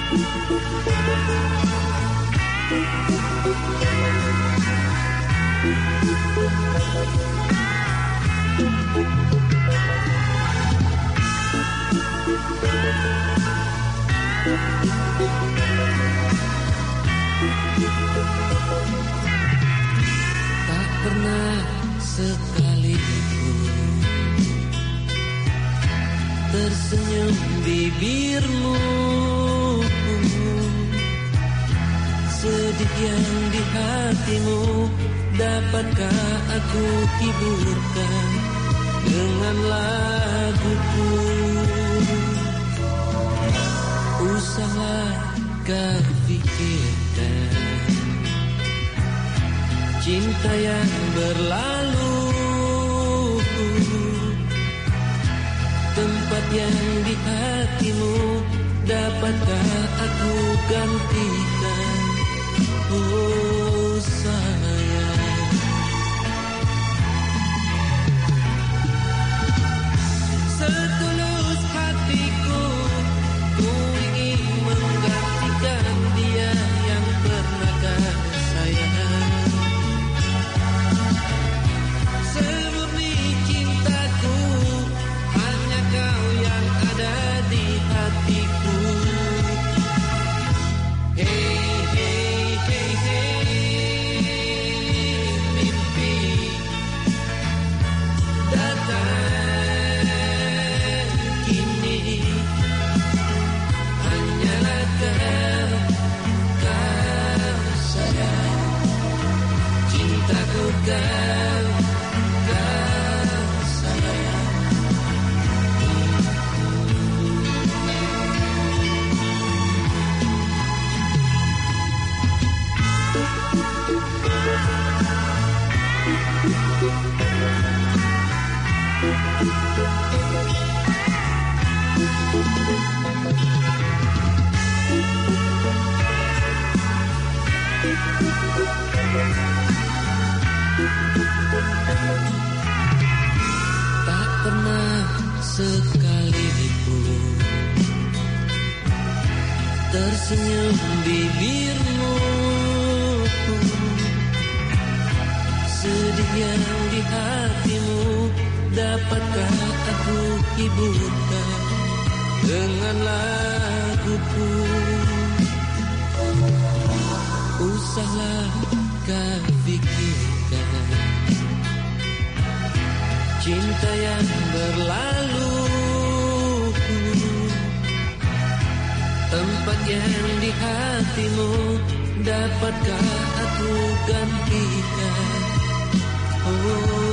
Tak pernah sekalipun tersenyum bibirmu, sedih yang di hatimu dapatkah aku hiburkan dengan laguku. Usahlah kau pikirkan cinta yang berlalu, tempat yang di hatimu dapatkah aku gantikan. Oh sayang, setulus hatiku ku ingin menggantikan dia yang pernah kau sayang. Semurni cintaku hanya kau yang ada di hatiku. Tak pernah sekalipun tersenyum bibirmu, sedih yang di hatimu dapatkah aku hiburkan dengan laguku. Usahlah kau pikirkan cinta yang berlalu, tempat yang di hatimu dapatkah aku gantikan. Oh